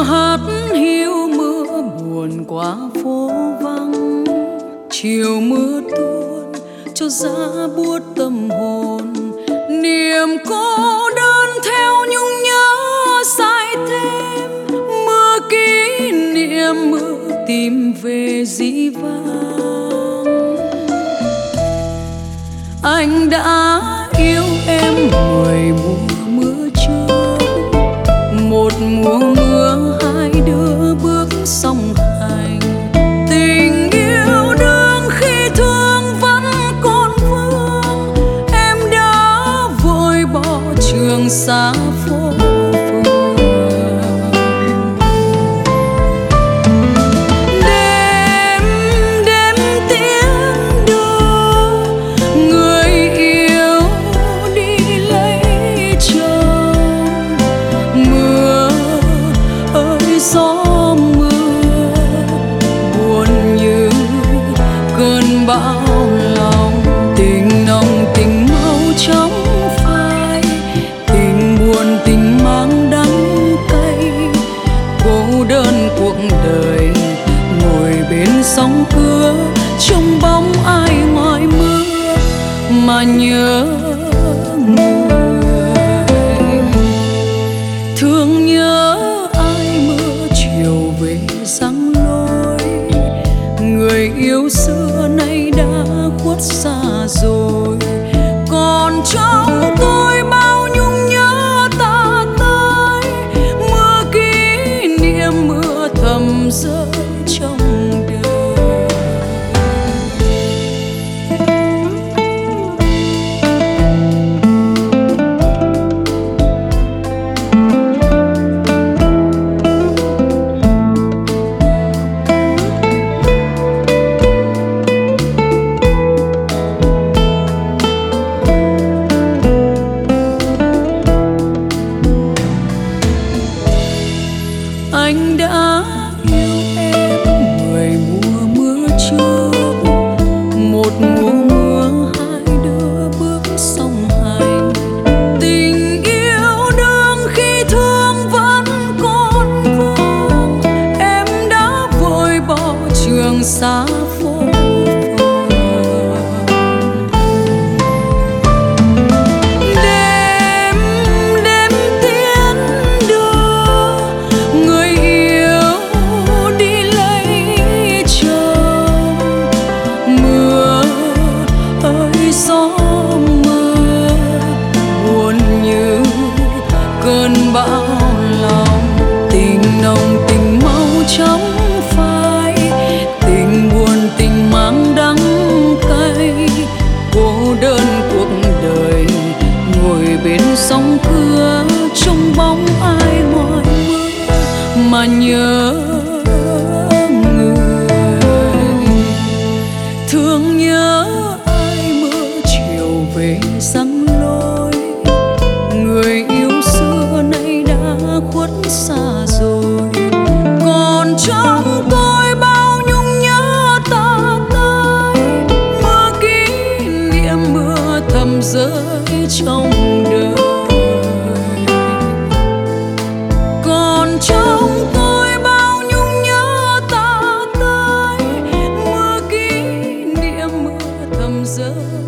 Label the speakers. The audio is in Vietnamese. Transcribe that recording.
Speaker 1: hát hiu mưa buồn qua phố vắng, chiều mưa tuôn cho giá buốt tâm hồn. Niềm cô đơn theo nhung nhớ say thêm, mưa kỷ niệm mưa tìm về dĩ vãng. Anh đã yêu em 10 mùa mưa trước, một mùa mưa hai đứa bước song hành. Tình yêu đương khi thương vẫn còn vương, em đã vội bỏ trường xa phố phường. Đêm đêm tiễn đưa người yêu đi lấy chồng. Mưa ơi gió mưa buồn như cơn bão lòng. Tình nồng tình mau chóng phai, tình buồn tình mang đắng cay. Cô đơn cuộc đời ngồi bên sóng cưa, trông bóng ai ngoài mưa mà nhớ người. Thương nhớ ai mưa chiều về giăng lối, người yêu xưa nay đã khuất xa rồi. Còn trong tôi bao nhung nhớ ta tới, mưa kỷ niệm mưa thầm rơi trong đời. Anh đã yêu em 10 mùa mưa trước, một mùa mưa hai đứa bước song hành. Tình yêu đương khi thương vẫn còn vương, em đã vội bỏ trường xa phố phường. Đêm đêm tiễn đưa người yêu đi lấy chồng. Mưa ơi gió mưa buồn như cơn bão lòng. Tình nồng tình mau chóng phai, tình buồn tình mang đắng cay. Cô đơn cuộc đời ngồi bên sóng cưa, trông bóng ai ngoài mưa mà nhớ người. Thương nhớ ai mưa chiều về giăng lối, người yêu xưa nay đã khuất xa rồi. Còn trong tôi bao nhung nhớ ta tới, mưa kỷ niệm mưa thầm rơi trong đời. Còn trong tôi bao nhung nhớ ta tới, mưa kỷ niệm mưa thầm rơi